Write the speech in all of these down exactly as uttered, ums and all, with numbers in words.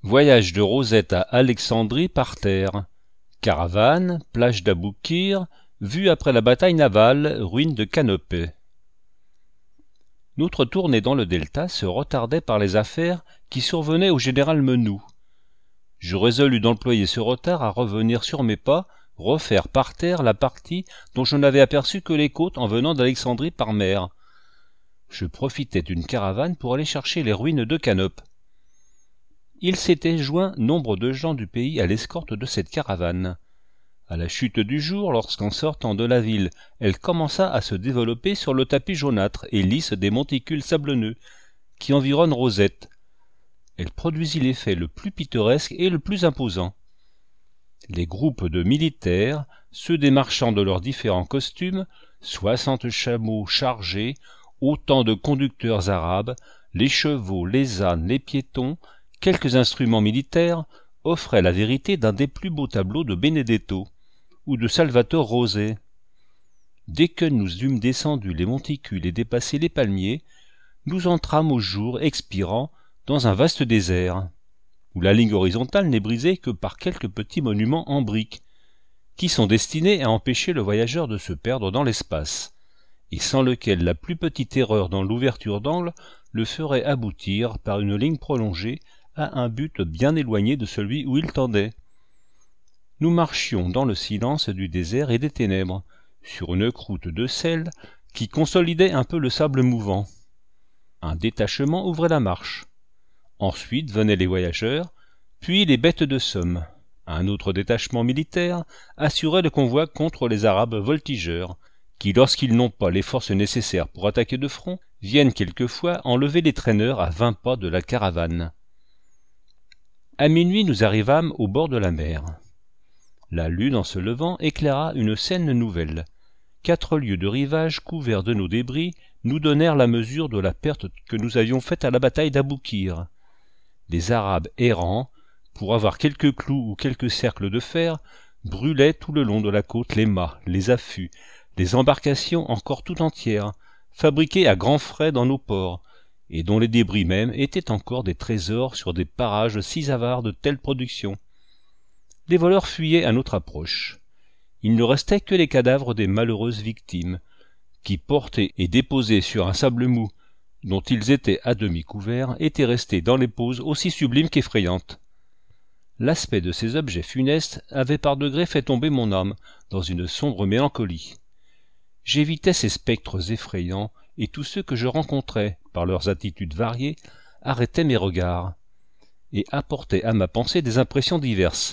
Voyage de Rosette à Alexandrie par terre. Caravane, plage d'Aboukir, vue après la bataille navale, ruines de Canopée. Notre tournée dans le delta se retardait par les affaires qui survenaient au général Menou. Je résolus d'employer ce retard à revenir sur mes pas, refaire par terre la partie dont je n'avais aperçu que les côtes en venant d'Alexandrie par mer. Je profitais d'une caravane pour aller chercher les ruines de Canope. Il s'était joint nombre de gens du pays à l'escorte de cette caravane. À la chute du jour, lorsqu'en sortant de la ville, elle commença à se développer sur le tapis jaunâtre et lisse des monticules sablonneux qui environnent Rosette, elle produisit l'effet le plus pittoresque et le plus imposant. Les groupes de militaires, ceux des marchands de leurs différents costumes, soixante chameaux chargés, autant de conducteurs arabes, les chevaux, les ânes, les piétons, quelques instruments militaires, offraient la vérité d'un des plus beaux tableaux de Benedetto ou de Salvator Rosé. Dès que nous eûmes descendu les monticules et dépassé les palmiers, nous entrâmes au jour expirant dans un vaste désert, où la ligne horizontale n'est brisée que par quelques petits monuments en briques, qui sont destinés à empêcher le voyageur de se perdre dans l'espace, et sans lequel la plus petite erreur dans l'ouverture d'angle le ferait aboutir par une ligne prolongée à un but bien éloigné de celui où il tendait. Nous marchions dans le silence du désert et des ténèbres, sur une croûte de sel qui consolidait un peu le sable mouvant. Un détachement ouvrait la marche. Ensuite venaient les voyageurs, puis les bêtes de somme. Un autre détachement militaire assurait le convoi contre les Arabes voltigeurs, qui, lorsqu'ils n'ont pas les forces nécessaires pour attaquer de front, viennent quelquefois enlever les traîneurs à vingt pas de la caravane. À minuit, nous arrivâmes au bord de la mer. La lune, en se levant, éclaira une scène nouvelle. Quatre lieues de rivage couverts de nos débris nous donnèrent la mesure de la perte que nous avions faite à la bataille d'Aboukir. Les Arabes errants, pour avoir quelques clous ou quelques cercles de fer, brûlaient tout le long de la côte les mâts, les affûts, les embarcations encore tout entières, fabriquées à grands frais dans nos ports, et dont les débris mêmes étaient encore des trésors sur des parages si avares de telles productions. Les voleurs fuyaient à notre approche. Il ne restait que les cadavres des malheureuses victimes, qui, portés et déposés sur un sable mou, dont ils étaient à demi couverts, étaient restés dans les poses aussi sublimes qu'effrayantes. L'aspect de ces objets funestes avait par degrés fait tomber mon âme dans une sombre mélancolie. J'évitais ces spectres effrayants, et tous ceux que je rencontrais, par leurs attitudes variées, arrêtaient mes regards, et apportaient à ma pensée des impressions diverses.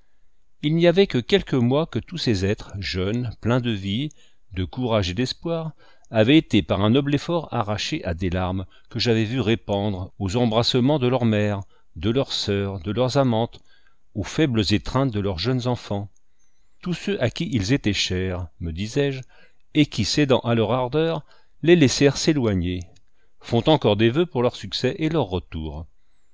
Il n'y avait que quelques mois que tous ces êtres, jeunes, pleins de vie, de courage et d'espoir, avaient été par un noble effort arrachés à des larmes que j'avais vues répandre aux embrassements de leurs mères, de leurs sœurs, de leurs amantes, aux faibles étreintes de leurs jeunes enfants. Tous ceux à qui ils étaient chers, me disais-je, et qui, cédant à leur ardeur, les laissèrent s'éloigner, font encore des vœux pour leur succès et leur retour.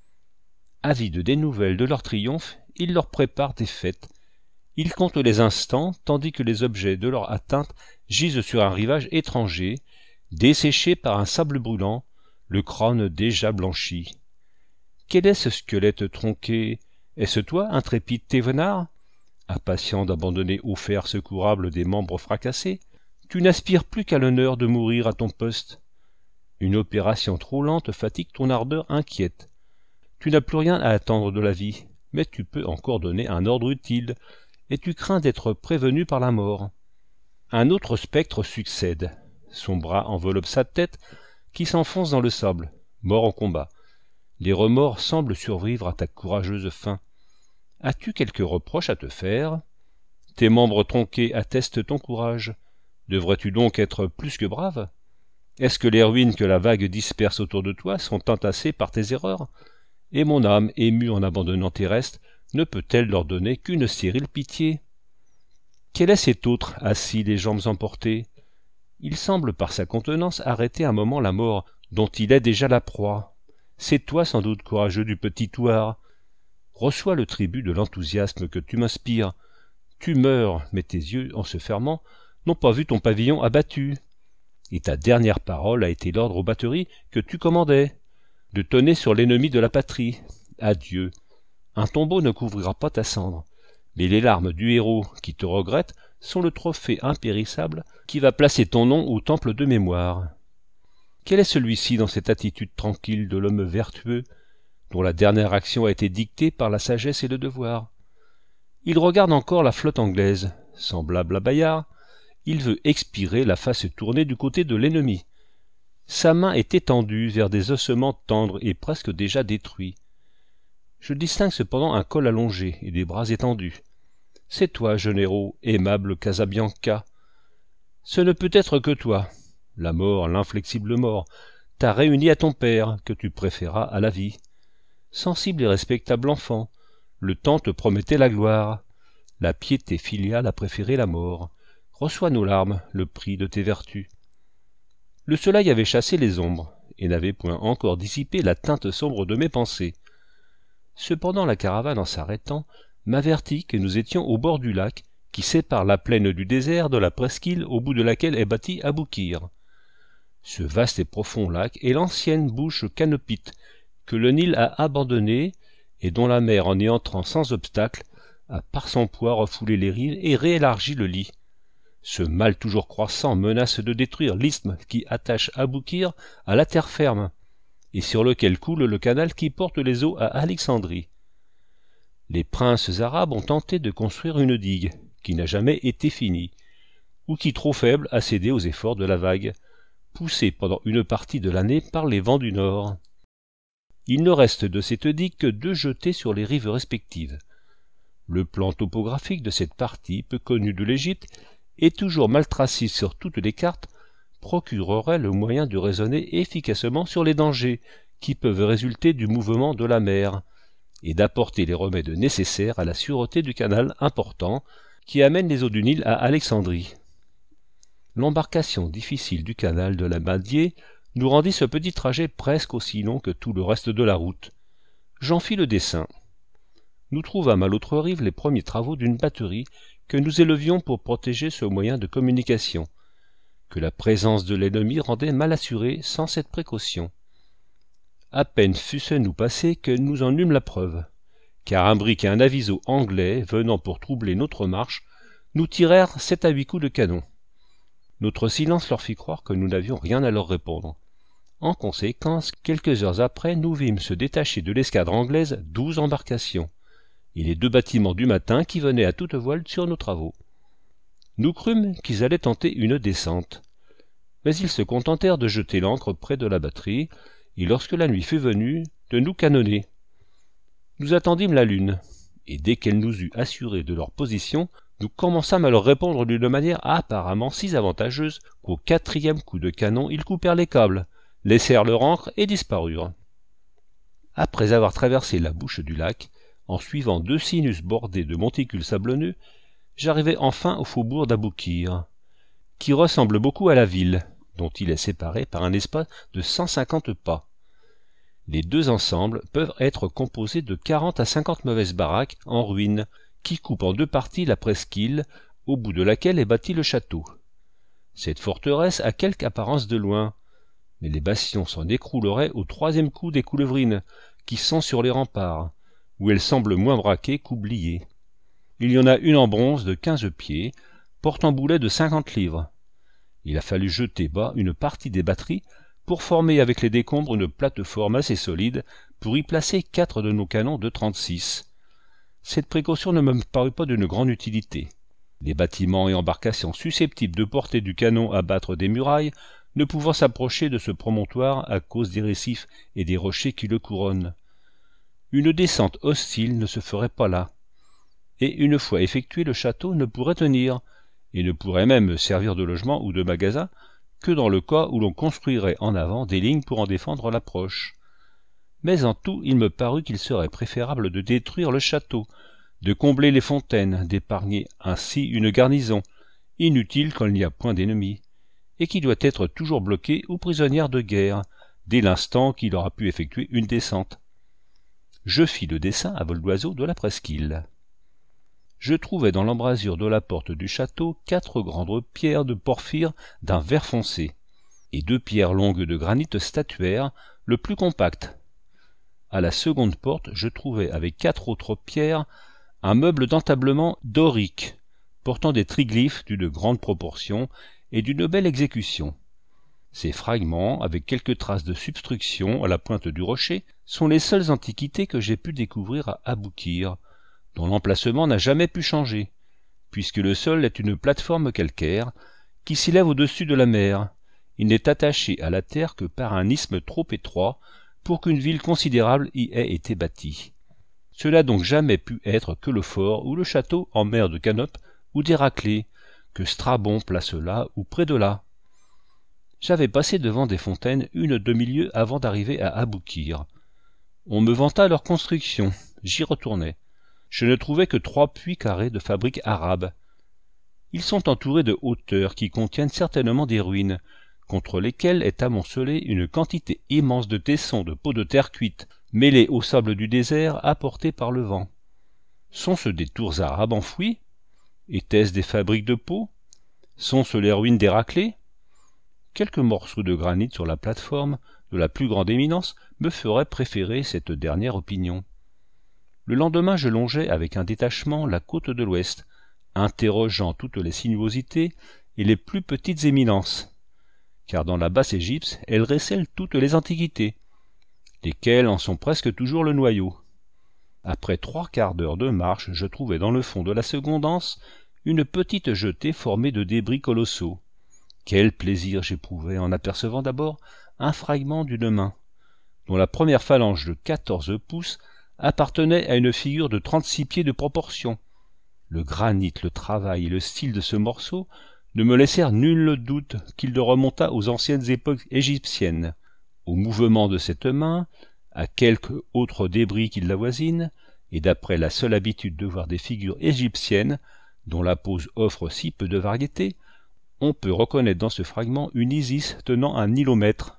Avides des nouvelles de leur triomphe, ils leur préparent des fêtes. Ils comptent les instants, tandis que les objets de leur atteinte gisent sur un rivage étranger, desséchés par un sable brûlant, le crâne déjà blanchi. Quel est ce squelette tronqué? Est-ce toi, intrépide Thévenard? Impatient d'abandonner au fer secourable des membres fracassés, tu n'aspires plus qu'à l'honneur de mourir à ton poste. Une opération trop lente fatigue ton ardeur inquiète. Tu n'as plus rien à attendre de la vie, mais tu peux encore donner un ordre utile, et tu crains d'être prévenu par la mort. Un autre spectre succède. Son bras enveloppe sa tête, qui s'enfonce dans le sable, mort en combat. Les remords semblent survivre à ta courageuse faim. As-tu quelque reproche à te faire? Tes membres tronqués attestent ton courage. Devrais-tu donc être plus que brave? Est-ce que les ruines que la vague disperse autour de toi sont entassées par tes erreurs? Et mon âme, émue en abandonnant tes restes, ne peut-elle leur donner qu'une stérile pitié? Quel est cet autre, assis, les jambes emportées? Il semble par sa contenance arrêter un moment la mort, dont il est déjà la proie. C'est toi sans doute, courageux du petit Thouars. Reçois le tribut de l'enthousiasme que tu m'inspires. Tu meurs, mais tes yeux, en se fermant, n'ont pas vu ton pavillon abattu. Et ta dernière parole a été l'ordre aux batteries que tu commandais, de tonner sur l'ennemi de la patrie. Adieu. Un tombeau ne couvrira pas ta cendre, mais les larmes du héros qui te regrette sont le trophée impérissable qui va placer ton nom au temple de mémoire. Quel est celui-ci dans cette attitude tranquille de l'homme vertueux, dont la dernière action a été dictée par la sagesse et le devoir? Il regarde encore la flotte anglaise, semblable à Bayard. Il veut expirer la face tournée du côté de l'ennemi. Sa main est étendue vers des ossements tendres et presque déjà détruits. Je distingue cependant un col allongé et des bras étendus. C'est toi, jeune héros, aimable Casabianca. Ce ne peut être que toi. La mort, l'inflexible mort, t'a réuni à ton père, que tu préféras à la vie. Sensible et respectable enfant, le temps te promettait la gloire. La piété filiale a préféré la mort. Reçois nos larmes, le prix de tes vertus. Le soleil avait chassé les ombres, et n'avait point encore dissipé la teinte sombre de mes pensées. Cependant la caravane, en s'arrêtant, m'avertit que nous étions au bord du lac, qui sépare la plaine du désert de la presqu'île au bout de laquelle est bâti Aboukir. Ce vaste et profond lac est l'ancienne bouche canopite que le Nil a abandonnée et dont la mer, en y entrant sans obstacle, a par son poids refoulé les rives et réélargi le lit. Ce mal toujours croissant menace de détruire l'isthme qui attache Aboukir à la terre ferme, et sur lequel coule le canal qui porte les eaux à Alexandrie. Les princes arabes ont tenté de construire une digue, qui n'a jamais été finie, ou qui, trop faible, a cédé aux efforts de la vague, poussée pendant une partie de l'année par les vents du nord. Il ne reste de cette digue que deux jetées sur les rives respectives. Le plan topographique de cette partie, peu connue de l'Égypte, et toujours mal tracé sur toutes les cartes, procurerait le moyen de raisonner efficacement sur les dangers qui peuvent résulter du mouvement de la mer, et d'apporter les remèdes nécessaires à la sûreté du canal important qui amène les eaux du Nil à Alexandrie. L'embarcation difficile du canal de la Madié nous rendit ce petit trajet presque aussi long que tout le reste de la route. J'en fis le dessin. Nous trouvâmes à l'autre rive les premiers travaux d'une batterie que nous élevions pour protéger ce moyen de communication, que la présence de l'ennemi rendait mal assuré sans cette précaution. À peine fussent-nous passés que nous en eûmes la preuve, car un brick et un aviso anglais, venant pour troubler notre marche, nous tirèrent sept à huit coups de canon. Notre silence leur fit croire que nous n'avions rien à leur répondre. En conséquence, quelques heures après, nous vîmes se détacher de l'escadre anglaise douze embarcations, et les deux bâtiments du matin qui venaient à toute voile sur nos travaux. Nous crûmes qu'ils allaient tenter une descente, mais ils se contentèrent de jeter l'ancre près de la batterie, et lorsque la nuit fut venue, de nous canonner. Nous attendîmes la lune, et dès qu'elle nous eut assurés de leur position, nous commençâmes à leur répondre d'une manière apparemment si avantageuse qu'au quatrième coup de canon ils coupèrent les câbles, laissèrent leur ancre et disparurent. Après avoir traversé la bouche du lac, en suivant deux sinus bordés de monticules sablonneux, j'arrivai enfin au faubourg d'Aboukir, qui ressemble beaucoup à la ville, dont il est séparé par un espace de cent cinquante pas. Les deux ensembles peuvent être composés de quarante à cinquante mauvaises baraques en ruine, qui coupent en deux parties la presqu'île, au bout de laquelle est bâti le château. Cette forteresse a quelque apparence de loin, mais les bastions s'en écrouleraient au troisième coup des coulevrines, qui sont sur les remparts, où elles semblent moins braquées qu'oubliées. Il y en a une en bronze de quinze pieds, portant boulet de cinquante livres. Il a fallu jeter bas une partie des batteries pour former avec les décombres une plateforme assez solide pour y placer quatre de nos canons de trente-six. Cette précaution ne me parut pas d'une grande utilité. Les bâtiments et embarcations susceptibles de porter du canon à battre des murailles ne pouvant s'approcher de ce promontoire à cause des récifs et des rochers qui le couronnent. Une descente hostile ne se ferait pas là, et une fois effectué le château ne pourrait tenir, et ne pourrait même servir de logement ou de magasin que dans le cas où l'on construirait en avant des lignes pour en défendre l'approche. Mais en tout, il me parut qu'il serait préférable de détruire le château, de combler les fontaines, d'épargner ainsi une garnison, inutile quand il n'y a point d'ennemis, et qui doit être toujours bloquée ou prisonnière de guerre, dès l'instant qu'il aura pu effectuer une descente. Je fis le dessin à vol d'oiseau de la presqu'île. Je trouvai dans l'embrasure de la porte du château quatre grandes pierres de porphyre d'un vert foncé, et deux pierres longues de granit statuaire, le plus compact. à la seconde porte, je trouvai avec quatre autres pierres un meuble d'entablement dorique, portant des triglyphes d'une grande proportion et d'une belle exécution. Ces fragments, avec quelques traces de substruction à la pointe du rocher, sont les seules antiquités que j'ai pu découvrir à Aboukir, dont l'emplacement n'a jamais pu changer, puisque le sol est une plateforme calcaire qui s'élève au-dessus de la mer. Il n'est attaché à la terre que par un isthme trop étroit pour qu'une ville considérable y ait été bâtie. Cela n'a donc jamais pu être que le fort ou le château en mer de Canope ou d'Héraclée, que Strabon place là ou près de là. J'avais passé devant des fontaines une demi-lieue avant d'arriver à Aboukir. On me vanta leur construction, j'y retournai. Je ne trouvai que trois puits carrés de fabrique arabe. Ils sont entourés de hauteurs qui contiennent certainement des ruines, contre lesquelles est amoncelée une quantité immense de tessons de peaux de terre cuite, mêlés au sable du désert apporté par le vent. Sont-ce des tours arabes enfouies? Étaient-ce des fabriques de peaux? Sont-ce les ruines d'Héraclée? Quelques morceaux de granit sur la plateforme, de la plus grande éminence, me feraient préférer cette dernière opinion. Le lendemain, je longeai avec un détachement la côte de l'ouest, interrogeant toutes les sinuosités et les plus petites éminences, car dans la basse Égypte, elles recèlent toutes les antiquités, lesquelles en sont presque toujours le noyau. Après trois quarts d'heure de marche, je trouvai dans le fond de la seconde anse une petite jetée formée de débris colossaux. Quel plaisir j'éprouvai en apercevant d'abord un fragment d'une main, dont la première phalange de quatorze pouces appartenait à une figure de trente-six pieds de proportion. Le granit, le travail et le style de ce morceau ne me laissèrent nul doute qu'il ne remontât aux anciennes époques égyptiennes. Au mouvement de cette main, à quelque autre débris qui l'avoisine, et d'après la seule habitude de voir des figures égyptiennes, dont la pose offre si peu de variété, on peut reconnaître dans ce fragment une Isis tenant un nilomètre.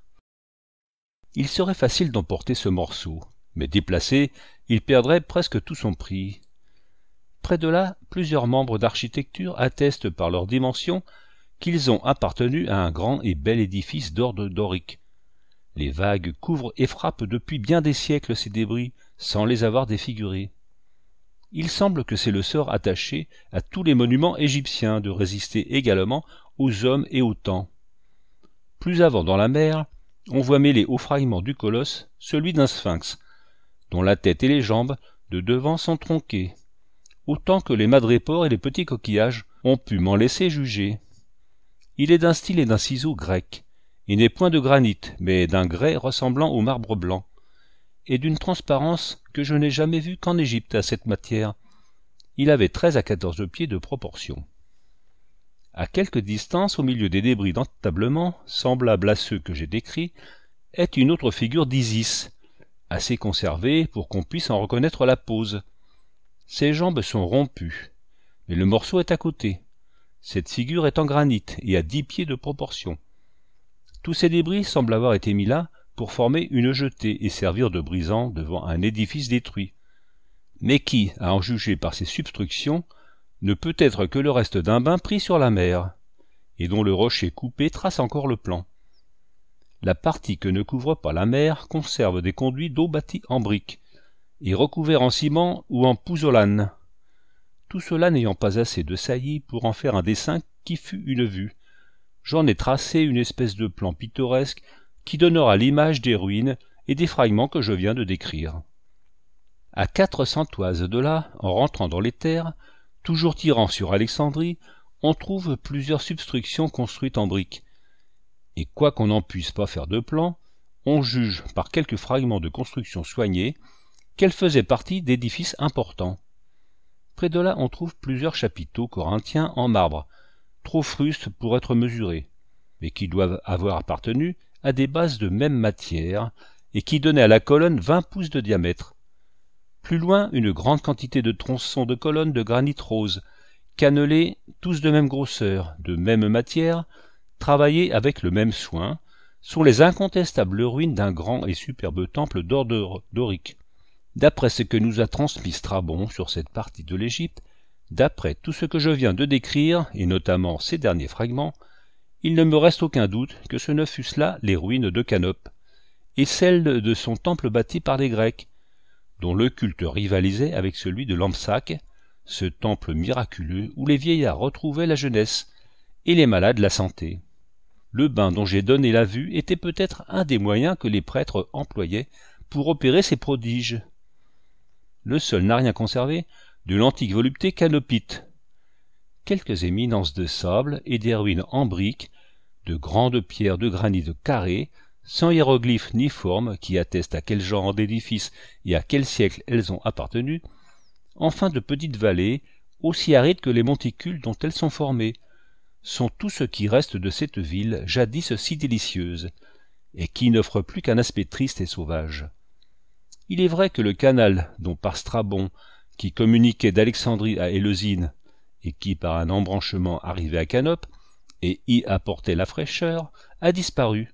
Il serait facile d'emporter ce morceau, mais déplacé, il perdrait presque tout son prix. Près de là, plusieurs membres d'architecture attestent par leurs dimensions qu'ils ont appartenu à un grand et bel édifice d'ordre dorique. Les vagues couvrent et frappent depuis bien des siècles ces débris, sans les avoir défigurés. Il semble que c'est le sort attaché à tous les monuments égyptiens de résister également aux hommes et au temps. Plus avant dans la mer, on voit mêler au fragment du colosse celui d'un sphinx, dont la tête et les jambes de devant sont tronquées, autant que les madrépores et les petits coquillages ont pu m'en laisser juger. Il est d'un style et d'un ciseau grec, et n'est point de granit, mais d'un grès ressemblant au marbre blanc, et d'une transparence que je n'ai jamais vue qu'en Égypte à cette matière. Il avait treize à quatorze pieds de proportion. À quelque distance, au milieu des débris d'entablement, semblables à ceux que j'ai décrits, est une autre figure d'Isis, assez conservée pour qu'on puisse en reconnaître la pose. Ses jambes sont rompues, mais le morceau est à côté. Cette figure est en granit et à dix pieds de proportion. Tous ces débris semblent avoir été mis là pour former une jetée et servir de brisant devant un édifice détruit, mais qui, à en juger par ses substructions, ne peut être que le reste d'un bain pris sur la mer, et dont le rocher coupé trace encore le plan. La partie que ne couvre pas la mer conserve des conduits d'eau bâtis en briques, et recouverts en ciment ou en pouzzolane, tout cela n'ayant pas assez de saillie pour en faire un dessin qui fût une vue. J'en ai tracé une espèce de plan pittoresque qui donnera l'image des ruines et des fragments que je viens de décrire. À quatre cents toises de là, en rentrant dans les terres, toujours tirant sur Alexandrie, on trouve plusieurs substructions construites en briques, et quoiqu'on n'en puisse pas faire de plan, on juge par quelques fragments de construction soignés qu'elles faisaient partie d'édifices importants. Près de là on trouve plusieurs chapiteaux corinthiens en marbre, trop frustes pour être mesurés, mais qui doivent avoir appartenu à des bases de même matière et qui donnaient à la colonne vingt pouces de diamètre. Plus loin, une grande quantité de tronçons de colonnes de granit rose, cannelés, tous de même grosseur, de même matière, travaillés avec le même soin, sont les incontestables ruines d'un grand et superbe temple d'ordre dorique. D'après ce que nous a transmis Strabon sur cette partie de l'Égypte, d'après tout ce que je viens de décrire, et notamment ces derniers fragments, il ne me reste aucun doute que ce ne fussent là les ruines de Canope, et celle de son temple bâti par les Grecs, dont le culte rivalisait avec celui de Lampsaque, ce temple miraculeux où les vieillards retrouvaient la jeunesse et les malades la santé. Le bain dont j'ai donné la vue était peut-être un des moyens que les prêtres employaient pour opérer ces prodiges. Le sol n'a rien conservé de l'antique volupté canopite. Quelques éminences de sable et des ruines en briques, de grandes pierres de granit carrées, sans hiéroglyphes ni formes qui attestent à quel genre d'édifice et à quel siècle elles ont appartenu, enfin de petites vallées, aussi arides que les monticules dont elles sont formées, sont tout ce qui reste de cette ville jadis si délicieuse, et qui n'offre plus qu'un aspect triste et sauvage. Il est vrai que le canal dont part Strabon, qui communiquait d'Alexandrie à Éleusis, et qui par un embranchement arrivait à Canope, et y apportait la fraîcheur, a disparu,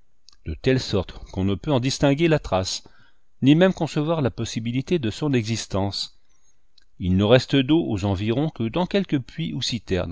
de telle sorte qu'on ne peut en distinguer la trace, ni même concevoir la possibilité de son existence. Il ne reste d'eau aux environs que dans quelques puits ou citernes,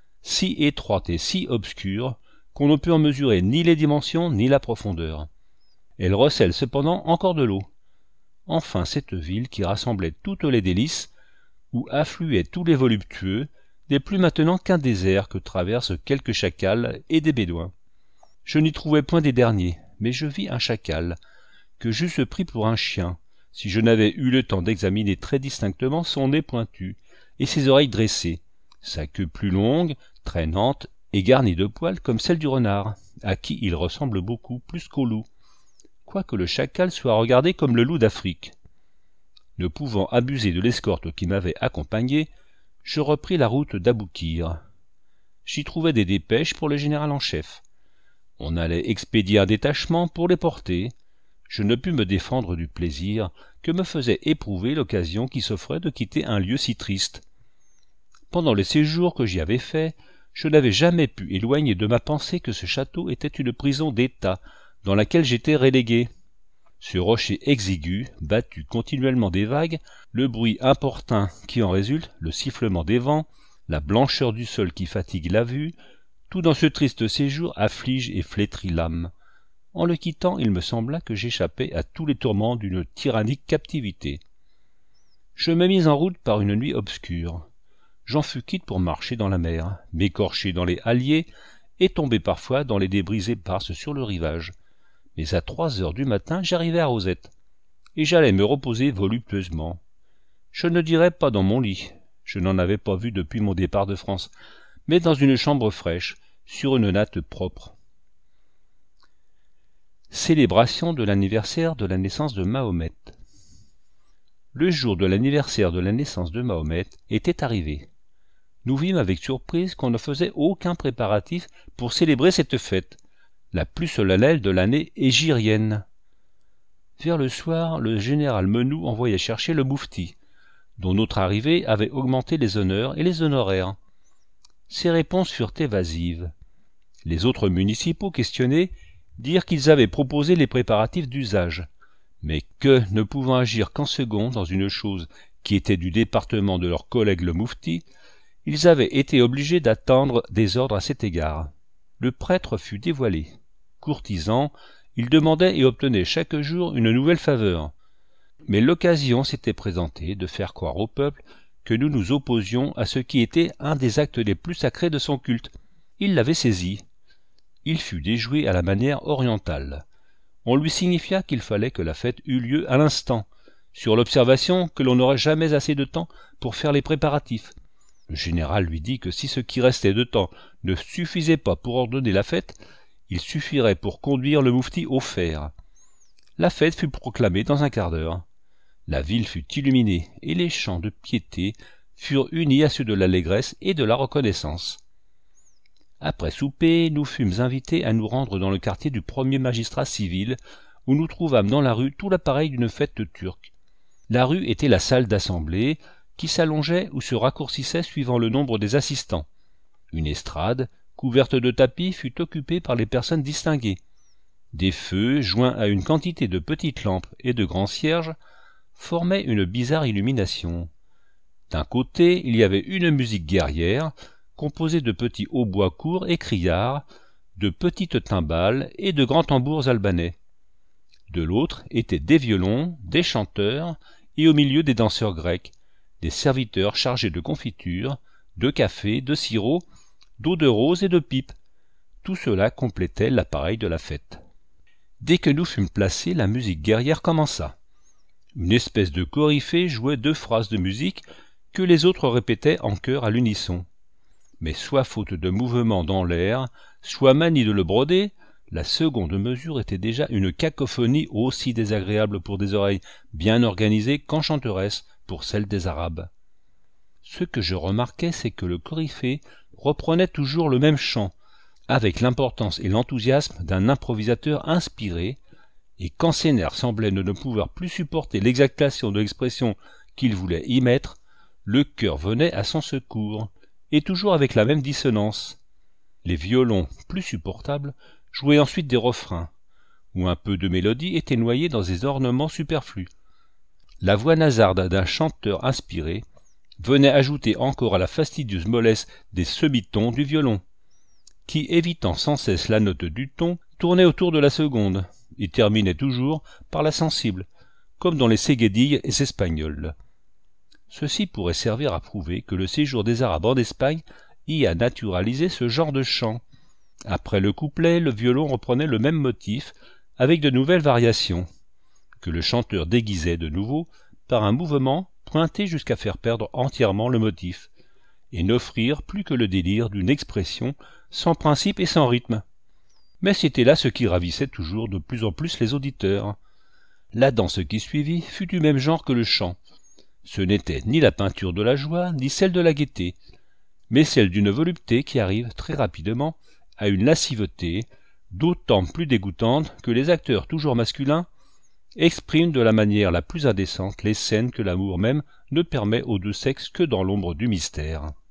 si étroites et si obscures qu'on ne peut en mesurer ni les dimensions ni la profondeur. Elle recèle cependant encore de l'eau. Enfin cette ville qui rassemblait toutes les délices, où affluaient tous les voluptueux, n'est plus maintenant qu'un désert que traversent quelques chacals et des bédouins. Je n'y trouvais point des derniers, mais je vis un chacal, que j'eusse pris pour un chien, si je n'avais eu le temps d'examiner très distinctement son nez pointu et ses oreilles dressées, sa queue plus longue, traînante et garnie de poils comme celle du renard, à qui il ressemble beaucoup plus qu'au loup, quoique le chacal soit regardé comme le loup d'Afrique. Ne pouvant abuser de l'escorte qui m'avait accompagné, je repris la route d'Aboukir. J'y trouvai des dépêches pour le général en chef. On allait expédier un détachement pour les porter. Je ne pus me défendre du plaisir que me faisait éprouver l'occasion qui s'offrait de quitter un lieu si triste. Pendant le séjour que j'y avais fait, je n'avais jamais pu éloigner de ma pensée que ce château était une prison d'État dans laquelle j'étais relégué. Ce rocher exigu, battu continuellement des vagues, le bruit importun qui en résulte, le sifflement des vents, la blancheur du sol qui fatigue la vue, tout dans ce triste séjour afflige et flétrit l'âme. En le quittant, il me sembla que j'échappais à tous les tourments d'une tyrannique captivité. Je me mis en route par une nuit obscure. J'en fus quitte pour marcher dans la mer, m'écorcher dans les halliers et tomber parfois dans les débris épars sur le rivage. Mais à trois heures du matin, j'arrivai à Rosette, et j'allais me reposer voluptueusement. Je ne dirais pas dans mon lit, je n'en avais pas vu depuis mon départ de France, mais dans une chambre fraîche, sur une natte propre. Célébration de l'anniversaire de la naissance de Mahomet. Le jour de l'anniversaire de la naissance de Mahomet était arrivé. Nous vîmes avec surprise qu'on ne faisait aucun préparatif pour célébrer cette fête, la plus solennelle de l'année hégirienne. Vers le soir, le général Menou envoya chercher le moufti, dont notre arrivée avait augmenté les honneurs et les honoraires. Ses réponses furent évasives. Les autres municipaux questionnés dirent qu'ils avaient proposé les préparatifs d'usage, mais que, ne pouvant agir qu'en second dans une chose qui était du département de leur collègue le moufti, ils avaient été obligés d'attendre des ordres à cet égard. Le prêtre fut dévoilé. Courtisan, il demandait et obtenait chaque jour une nouvelle faveur. Mais l'occasion s'était présentée de faire croire au peuple que nous nous opposions à ce qui était un des actes les plus sacrés de son culte. Il l'avait saisi. Il fut déjoué à la manière orientale. On lui signifia qu'il fallait que la fête eût lieu à l'instant, sur l'observation que l'on n'aurait jamais assez de temps pour faire les préparatifs. Le général lui dit que si ce qui restait de temps ne suffisait pas pour ordonner la fête, il suffirait pour conduire le moufti au fer. La fête fut proclamée dans un quart d'heure. La ville fut illuminée et les chants de piété furent unis à ceux de l'allégresse et de la reconnaissance. Après souper, nous fûmes invités à nous rendre dans le quartier du premier magistrat civil, où nous trouvâmes dans la rue tout l'appareil d'une fête turque. La rue était la salle d'assemblée, qui s'allongeait ou se raccourcissait suivant le nombre des assistants. Une estrade, couverte de tapis, fut occupée par les personnes distinguées. Des feux, joints à une quantité de petites lampes et de grands cierges, formaient une bizarre illumination. D'un côté, il y avait une musique guerrière, composée de petits hautbois courts et criards, de petites timbales et de grands tambours albanais. De l'autre étaient des violons, des chanteurs, et au milieu des danseurs grecs, des serviteurs chargés de confitures, de café, de sirop, d'eau de rose et de pipes. Tout cela complétait l'appareil de la fête. Dès que nous fûmes placés, la musique guerrière commença. Une espèce de coryphée jouait deux phrases de musique que les autres répétaient en chœur à l'unisson. Mais soit faute de mouvement dans l'air, soit manie de le broder, la seconde mesure était déjà une cacophonie aussi désagréable pour des oreilles bien organisées qu'enchanteresse pour celles des Arabes. Ce que je remarquai, c'est que le coryphée reprenait toujours le même chant, avec l'importance et l'enthousiasme d'un improvisateur inspiré, et quand ses nerfs semblaient ne pouvoir plus supporter l'exaltation de l'expression qu'il voulait y mettre, le chœur venait à son secours, et toujours avec la même dissonance. Les violons, plus supportables, jouaient ensuite des refrains, où un peu de mélodie était noyée dans des ornements superflus. La voix nasarde d'un chanteur inspiré venait ajouter encore à la fastidieuse mollesse des semitons du violon, qui, évitant sans cesse la note du ton, tournait autour de la seconde, et terminait toujours par la sensible, comme dans les ségédilles espagnoles. Ceci pourrait servir à prouver que le séjour des Arabes en Espagne y a naturalisé ce genre de chant. Après le couplet, le violon reprenait le même motif, avec de nouvelles variations, que le chanteur déguisait de nouveau par un mouvement pointé jusqu'à faire perdre entièrement le motif, et n'offrir plus que le délire d'une expression sans principe et sans rythme. Mais c'était là ce qui ravissait toujours de plus en plus les auditeurs. La danse qui suivit fut du même genre que le chant. Ce n'était ni la peinture de la joie, ni celle de la gaieté, mais celle d'une volupté qui arrive très rapidement à une lasciveté, d'autant plus dégoûtante que les acteurs toujours masculins expriment de la manière la plus indécente les scènes que l'amour même ne permet aux deux sexes que dans l'ombre du mystère.